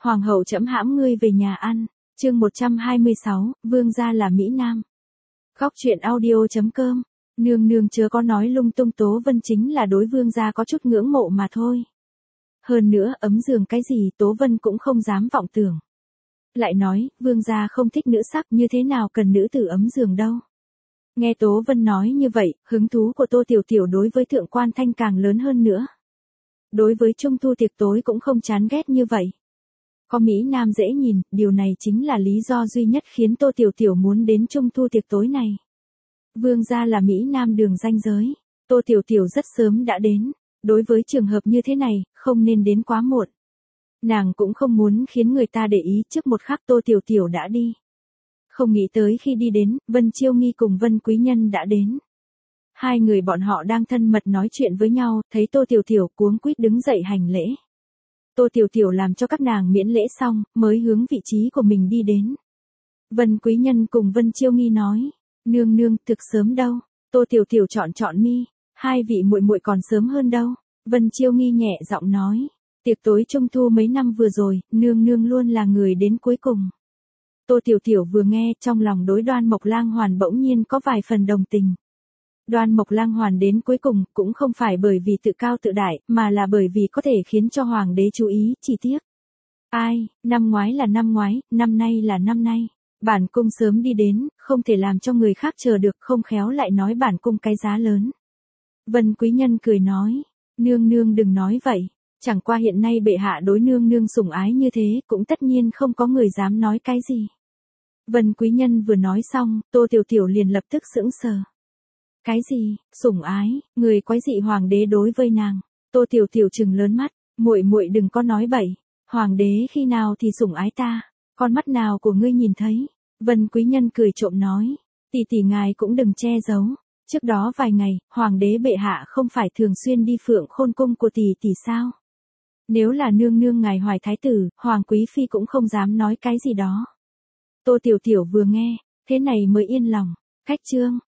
Hoàng hậu trẫm hãm ngươi về nhà ăn. Chương 126, vương gia là Mỹ Nam. Góc truyện audio.com. Nương nương chớ có nói lung tung, Tố Vân chính là đối vương gia có chút ngưỡng mộ mà thôi. Hơn nữa, ấm giường cái gì Tố Vân cũng không dám vọng tưởng. Lại nói, vương gia không thích nữ sắc, như thế nào cần nữ tử ấm giường đâu. Nghe Tố Vân nói như vậy, hứng thú của Tô Tiểu Tiểu đối với Thượng Quan Thanh càng lớn hơn nữa. Đối với trung thu tiệc tối cũng không chán ghét như vậy. Có Mỹ Nam dễ nhìn, điều này chính là lý do duy nhất khiến Tô Tiểu Tiểu muốn đến trung thu tiệc tối này. Vương gia là Mỹ Nam đường ranh giới. Tô Tiểu Tiểu rất sớm đã đến. Đối với trường hợp như thế này, không nên đến quá muộn. Nàng cũng không muốn khiến người ta để ý, trước một khắc Tô Tiểu Tiểu đã đi. Không nghĩ tới khi đi đến, Vân Chiêu Nghi cùng Vân Quý Nhân đã đến. Hai người bọn họ đang thân mật nói chuyện với nhau, thấy Tô Tiểu Tiểu cuống quýt đứng dậy hành lễ. Tô Tiểu Tiểu làm cho các nàng miễn lễ xong, mới hướng vị trí của mình đi đến. Vân Quý Nhân cùng Vân Chiêu Nghi nói, nương nương, thực sớm đâu. Tô Tiểu Tiểu chọn mi, hai vị muội muội còn sớm hơn đâu. Vân Chiêu Nghi nhẹ giọng nói, tiệc tối trung thu mấy năm vừa rồi, nương nương luôn là người đến cuối cùng. Tô Tiểu Tiểu vừa nghe, trong lòng đối Đoan Mộc Lang Hoàn bỗng nhiên có vài phần đồng tình. Đoan Mộc Lang Hoàn đến cuối cùng, cũng không phải bởi vì tự cao tự đại, mà là bởi vì có thể khiến cho hoàng đế chú ý, chỉ tiếc. Ai, năm ngoái là năm ngoái, năm nay là năm nay. Bản cung sớm đi đến, không thể làm cho người khác chờ được, không khéo lại nói bản cung cái giá lớn. Vân Quý Nhân cười nói, nương nương đừng nói vậy, chẳng qua hiện nay bệ hạ đối nương nương sủng ái như thế, cũng tất nhiên không có người dám nói cái gì. Vân Quý Nhân vừa nói xong, Tô Tiểu Tiểu liền lập tức sững sờ. Cái gì, sủng ái, người quái dị hoàng đế đối với nàng. Tô Tiểu Tiểu trừng lớn mắt, muội muội đừng có nói bậy, hoàng đế khi nào thì sủng ái ta, con mắt nào của ngươi nhìn thấy. Vân Quý Nhân cười trộm nói, tỷ tỷ ngài cũng đừng che giấu. Trước đó vài ngày, hoàng đế bệ hạ không phải thường xuyên đi Phượng Khôn cung của tỷ tỷ sao? Nếu là nương nương ngài hoài thái tử, hoàng quý phi cũng không dám nói cái gì đó. Tô Tiểu Tiểu vừa nghe, thế này mới yên lòng. Khách trương,